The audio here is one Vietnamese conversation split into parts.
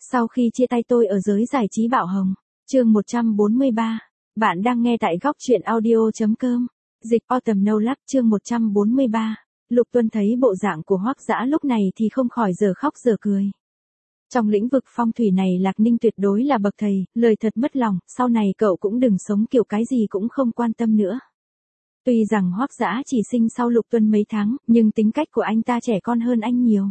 Sau khi chia tay tôi ở giới giải trí bạo hồng. Chương 143. Bạn đang nghe tại góc truyện audio.com. Dịch Autumn No Luck chương 143. Lục Tuân thấy bộ dạng của Hoắc Dã lúc này thì không khỏi giờ khóc giờ cười. Trong lĩnh vực phong thủy này Lạc Ninh tuyệt đối là bậc thầy, lời thật mất lòng, sau này cậu cũng đừng sống kiểu cái gì cũng không quan tâm nữa. Tuy rằng Hoắc Dã chỉ sinh sau Lục Tuân mấy tháng, nhưng tính cách của anh ta trẻ con hơn anh nhiều.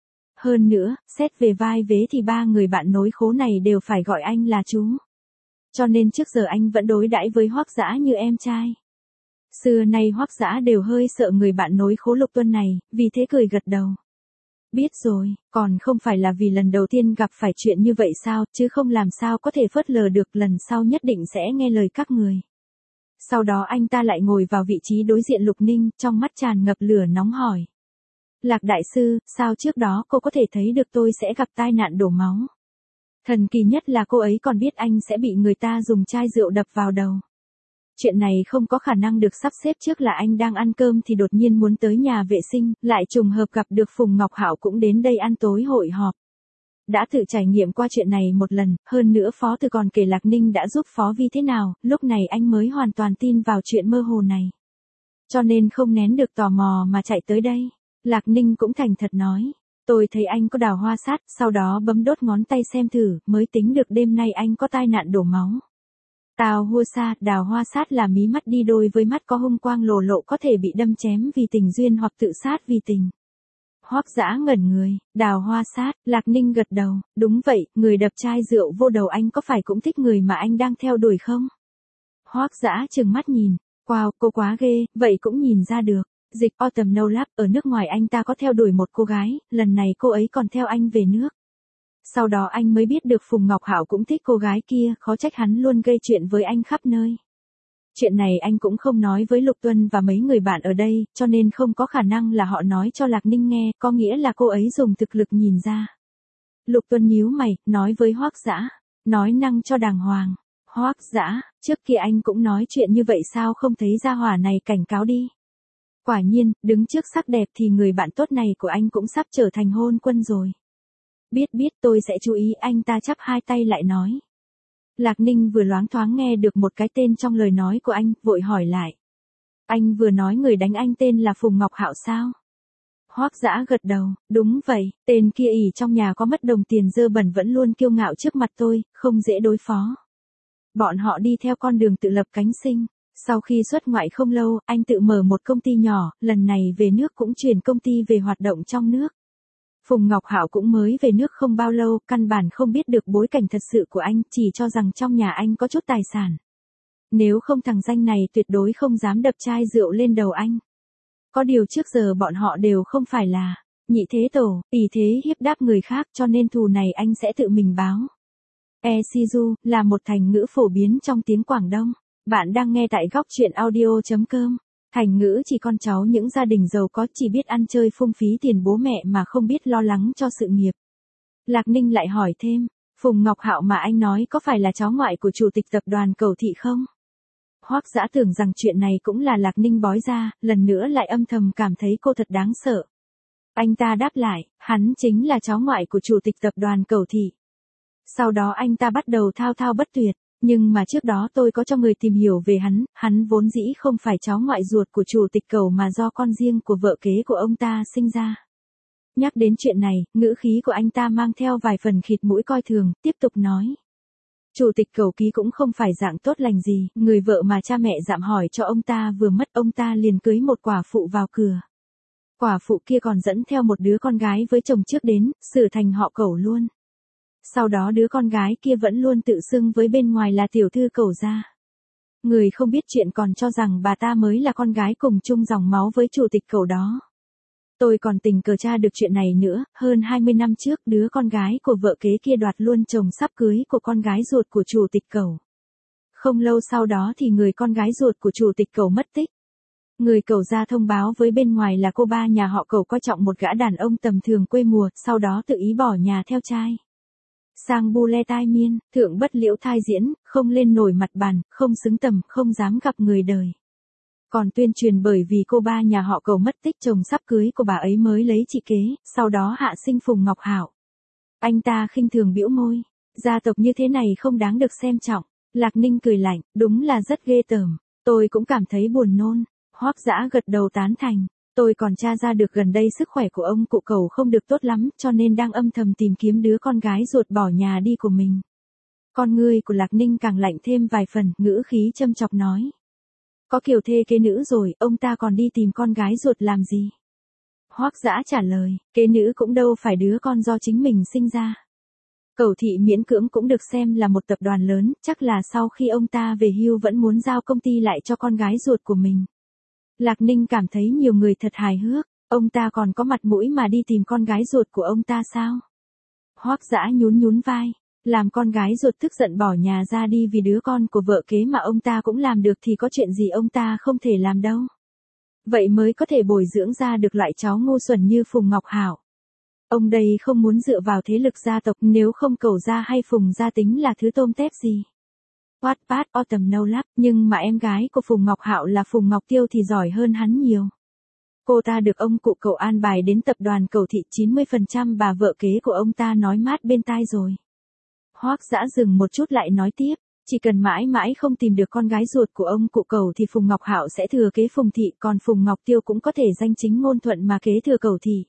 Hơn nữa, xét về vai vế thì ba người bạn nối khố này đều phải gọi anh là chú. Cho nên trước giờ anh vẫn đối đãi với Hoắc Dã như em trai. Xưa nay Hoắc Dã đều hơi sợ người bạn nối khố Lục Tuân này, vì thế cười gật đầu. Biết rồi, còn không phải là vì lần đầu tiên gặp phải chuyện như vậy sao, chứ không làm sao có thể phớt lờ được, lần sau nhất định sẽ nghe lời các người. Sau đó anh ta lại ngồi vào vị trí đối diện Lục Ninh, trong mắt tràn ngập lửa nóng hỏi. Lạc đại sư, sao trước đó cô có thể thấy được tôi sẽ gặp tai nạn đổ máu? Thần kỳ nhất là cô ấy còn biết anh sẽ bị người ta dùng chai rượu đập vào đầu. Chuyện này không có khả năng được sắp xếp, trước là anh đang ăn cơm thì đột nhiên muốn tới nhà vệ sinh, lại trùng hợp gặp được Phùng Ngọc Hạo cũng đến đây ăn tối hội họp. Đã tự trải nghiệm qua chuyện này một lần, hơn nữa Phó Thư còn kể Lạc Ninh đã giúp Phó Vi thế nào, lúc này anh mới hoàn toàn tin vào chuyện mơ hồ này. Cho nên không nén được tò mò mà chạy tới đây. Lạc Ninh cũng thành thật nói. Tôi thấy anh có đào hoa sát, sau đó bấm đốt ngón tay xem thử, mới tính được đêm nay anh có tai nạn đổ máu. Tào hua sa, đào hoa sát là mí mắt đi đôi với mắt có hung quang lồ lộ, có thể bị đâm chém vì tình duyên hoặc tự sát vì tình. Hoắc Dã ngẩn người, đào hoa sát, Lạc Ninh gật đầu, đúng vậy, người đập chai rượu vô đầu anh có phải cũng thích người mà anh đang theo đuổi không? Hoắc Dã trừng mắt nhìn, wow, cô quá ghê, vậy cũng nhìn ra được. Dịch Autumn No Luck, ở nước ngoài anh ta có theo đuổi một cô gái, lần này cô ấy còn theo anh về nước. Sau đó anh mới biết được Phùng Ngọc Hạo cũng thích cô gái kia, khó trách hắn luôn gây chuyện với anh khắp nơi. Chuyện này anh cũng không nói với Lục Tuân và mấy người bạn ở đây, cho nên không có khả năng là họ nói cho Lạc Ninh nghe, có nghĩa là cô ấy dùng thực lực nhìn ra. Lục Tuân nhíu mày, nói với Hoắc Dã, nói năng cho đàng hoàng. Hoắc Dã, trước kia anh cũng nói chuyện như vậy sao không thấy gia hỏa này cảnh cáo đi. Quả nhiên, đứng trước sắc đẹp thì người bạn tốt này của anh cũng sắp trở thành hôn quân rồi. Biết tôi sẽ chú ý, anh ta chắp hai tay lại nói. Lạc Ninh vừa loáng thoáng nghe được một cái tên trong lời nói của anh, vội hỏi lại. Anh vừa nói người đánh anh tên là Phùng Ngọc Hạo sao? Hoắc Dã gật đầu, đúng vậy, tên kia ỉ trong nhà có mất đồng tiền dơ bẩn vẫn luôn kiêu ngạo trước mặt tôi, không dễ đối phó. Bọn họ đi theo con đường tự lập cánh sinh. Sau khi xuất ngoại không lâu, anh tự mở một công ty nhỏ, lần này về nước cũng chuyển công ty về hoạt động trong nước. Phùng Ngọc Hạo cũng mới về nước không bao lâu, căn bản không biết được bối cảnh thật sự của anh, chỉ cho rằng trong nhà anh có chút tài sản. Nếu không thằng danh này tuyệt đối không dám đập chai rượu lên đầu anh. Có điều trước giờ bọn họ đều không phải là nhị thế tổ, ỷ thế hiếp đáp người khác, cho nên thù này anh sẽ tự mình báo. Sizu là một thành ngữ phổ biến trong tiếng Quảng Đông. Bạn đang nghe tại góc truyện audio.com. Thành ngữ chỉ con cháu những gia đình giàu có, chỉ biết ăn chơi phung phí tiền bố mẹ mà không biết lo lắng cho sự nghiệp. Lạc Ninh lại hỏi thêm, Phùng Ngọc Hạo mà anh nói có phải là cháu ngoại của chủ tịch tập đoàn Cầu Thị không? Hoắc Dã tưởng rằng chuyện này cũng là Lạc Ninh bói ra, lần nữa lại âm thầm cảm thấy cô thật đáng sợ. Anh ta đáp lại, hắn chính là cháu ngoại của chủ tịch tập đoàn Cầu Thị. Sau đó anh ta bắt đầu thao thao bất tuyệt. Nhưng mà trước đó tôi có cho người tìm hiểu về hắn vốn dĩ không phải cháu ngoại ruột của chủ tịch Cầu mà do con riêng của vợ kế của ông ta sinh ra. Nhắc đến chuyện này, ngữ khí của anh ta mang theo vài phần khịt mũi coi thường, tiếp tục nói. Chủ tịch Cầu ký cũng không phải dạng tốt lành gì, người vợ mà cha mẹ dạm hỏi cho ông ta vừa mất, ông ta liền cưới một quả phụ vào cửa. Quả phụ kia còn dẫn theo một đứa con gái với chồng trước đến, xử thành họ Cầu luôn. Sau đó đứa con gái kia vẫn luôn tự xưng với bên ngoài là tiểu thư Cầu gia. Người không biết chuyện còn cho rằng bà ta mới là con gái cùng chung dòng máu với chủ tịch Cầu đó. Tôi còn tình cờ tra được chuyện này nữa, hơn 20 năm trước đứa con gái của vợ kế kia đoạt luôn chồng sắp cưới của con gái ruột của chủ tịch Cầu. Không lâu sau đó thì người con gái ruột của chủ tịch Cầu mất tích. Người Cầu gia thông báo với bên ngoài là cô ba nhà họ Cầu coi trọng một gã đàn ông tầm thường quê mùa, sau đó tự ý bỏ nhà theo trai. Sang bu le tai miên, thượng bất liễu thai diễn, không lên nổi mặt bàn, không xứng tầm, không dám gặp người đời. Còn tuyên truyền bởi vì cô ba nhà họ Cầu mất tích chồng sắp cưới của bà ấy mới lấy chị kế, sau đó hạ sinh Phùng Ngọc Hạo. Anh ta khinh thường bĩu môi. Gia tộc như thế này không đáng được xem trọng. Lạc Ninh cười lạnh, đúng là rất ghê tởm. Tôi cũng cảm thấy buồn nôn. Hoắc Dã gật đầu tán thành. Tôi còn tra ra được gần đây sức khỏe của ông cụ Cẩu không được tốt lắm, cho nên đang âm thầm tìm kiếm đứa con gái ruột bỏ nhà đi của mình. Con ngươi của Lạc Ninh càng lạnh thêm vài phần, ngữ khí châm chọc nói. Có kiều thê kế nữ rồi, ông ta còn đi tìm con gái ruột làm gì? Hoắc Dã trả lời, kế nữ cũng đâu phải đứa con do chính mình sinh ra. Cẩu thị miễn cưỡng cũng được xem là một tập đoàn lớn, chắc là sau khi ông ta về hưu vẫn muốn giao công ty lại cho con gái ruột của mình. Lạc Ninh cảm thấy nhiều người thật hài hước, ông ta còn có mặt mũi mà đi tìm con gái ruột của ông ta sao? Hoắc Dã nhún nhún vai, làm con gái ruột tức giận bỏ nhà ra đi vì đứa con của vợ kế mà ông ta cũng làm được thì có chuyện gì ông ta không thể làm đâu. Vậy mới có thể bồi dưỡng ra được loại cháu ngu xuẩn như Phùng Ngọc Hảo. Ông đây không muốn dựa vào thế lực gia tộc, nếu không Cẩu gia hay Phùng gia tính là thứ tôm tép gì. Wattpad Autumn No Lab, nhưng mà em gái của Phùng Ngọc Hạo là Phùng Ngọc Tiêu thì giỏi hơn hắn nhiều. Cô ta được ông cụ Cẩu an bài đến tập đoàn Cẩu thị, 90% bà vợ kế của ông ta nói mát bên tai rồi. Hoắc Dã dừng một chút lại nói tiếp, chỉ cần mãi mãi không tìm được con gái ruột của ông cụ Cẩu thì Phùng Ngọc Hạo sẽ thừa kế Phùng thị, còn Phùng Ngọc Tiêu cũng có thể danh chính ngôn thuận mà kế thừa Cẩu thị.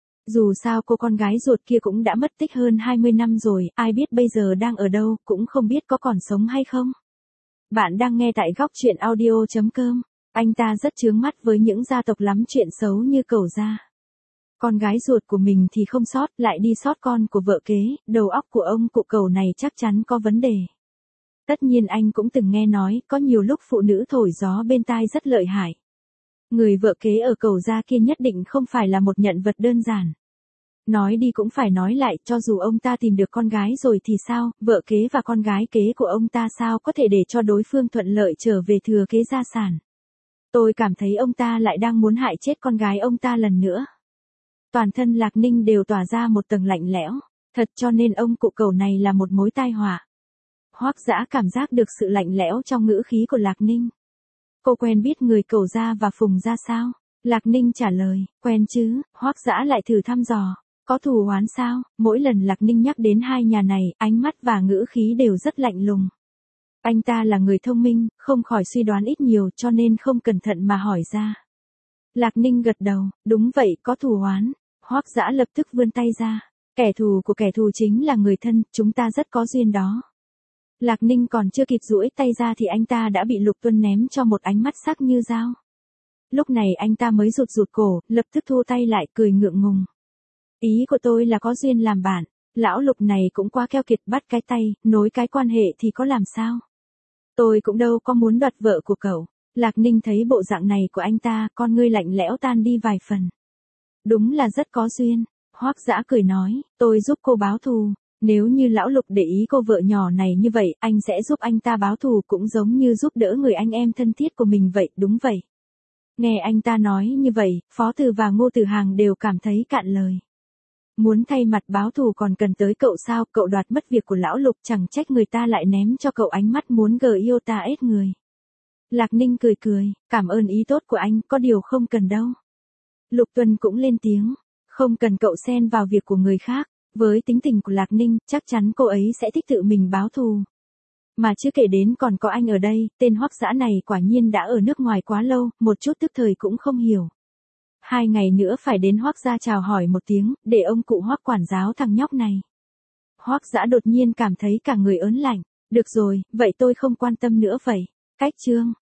Dù sao cô con gái ruột kia cũng đã mất tích hơn 20 năm rồi, ai biết bây giờ đang ở đâu, cũng không biết có còn sống hay không. Bạn đang nghe tại góc truyện audio.com. Anh ta rất chướng mắt với những gia tộc lắm chuyện xấu như Cẩu gia. Con gái ruột của mình thì không sót, lại đi sót con của vợ kế, đầu óc của ông cụ Cẩu này chắc chắn có vấn đề. Tất nhiên anh cũng từng nghe nói, có nhiều lúc phụ nữ thổi gió bên tai rất lợi hại. Người vợ kế ở Cẩu gia kia nhất định không phải là một nhân vật đơn giản. Nói đi cũng phải nói lại, cho dù ông ta tìm được con gái rồi thì sao, vợ kế và con gái kế của ông ta sao có thể để cho đối phương thuận lợi trở về thừa kế gia sản. Tôi cảm thấy ông ta lại đang muốn hại chết con gái ông ta lần nữa. Toàn thân Lạc Ninh đều tỏa ra một tầng lạnh lẽo, thật cho nên ông cụ Cẩu này là một mối tai họa. Hoắc Dã cảm giác được sự lạnh lẽo trong ngữ khí của Lạc Ninh. Cô quen biết người Cẩu gia và Phùng gia sao? Lạc Ninh trả lời, quen chứ. Hoắc Dã lại thử thăm dò, có thù oán sao? Mỗi lần Lạc Ninh nhắc đến hai nhà này, ánh mắt và ngữ khí đều rất lạnh lùng. Anh ta là người thông minh, không khỏi suy đoán ít nhiều cho nên không cẩn thận mà hỏi ra. Lạc Ninh gật đầu, đúng vậy, có thù oán. Hoắc Dã lập tức vươn tay ra. Kẻ thù của kẻ thù chính là người thân, chúng ta rất có duyên đó. Lạc Ninh còn chưa kịp duỗi tay ra thì anh ta đã bị Lục Tuân ném cho một ánh mắt sắc như dao. Lúc này anh ta mới rụt rụt cổ, lập tức thu tay lại, cười ngượng ngùng. Ý của tôi là có duyên làm bạn. Lão Lục này cũng quá keo kiệt, bắt cái tay, nối cái quan hệ thì có làm sao. Tôi cũng đâu có muốn đoạt vợ của cậu. Lạc Ninh thấy bộ dạng này của anh ta, con ngươi lạnh lẽo tan đi vài phần. Đúng là rất có duyên. Hoắc Dã cười nói, tôi giúp cô báo thù. Nếu như lão Lục để ý cô vợ nhỏ này như vậy, anh sẽ giúp anh ta báo thù cũng giống như giúp đỡ người anh em thân thiết của mình vậy, đúng vậy. Nghe anh ta nói như vậy, Phó Từ và Ngô Tử Hàng đều cảm thấy cạn lời. Muốn thay mặt báo thù còn cần tới cậu sao, cậu đoạt mất việc của lão Lục, chẳng trách người ta lại ném cho cậu ánh mắt muốn yêu ta ết người. Lạc Ninh cười cười, cảm ơn ý tốt của anh, có điều không cần đâu. Lục Tuân cũng lên tiếng, không cần cậu xen vào việc của người khác, với tính tình của Lạc Ninh, chắc chắn cô ấy sẽ thích tự mình báo thù. Mà chưa kể đến còn có anh ở đây, tên Hoắc Dã này quả nhiên đã ở nước ngoài quá lâu, một chút tức thời cũng không hiểu. 2 ngày nữa phải đến Hoắc gia chào hỏi một tiếng, để ông cụ Hoắc quản giáo thằng nhóc này. Hoắc Dã đột nhiên cảm thấy cả người ớn lạnh, được rồi, vậy tôi không quan tâm nữa vậy. Cách chương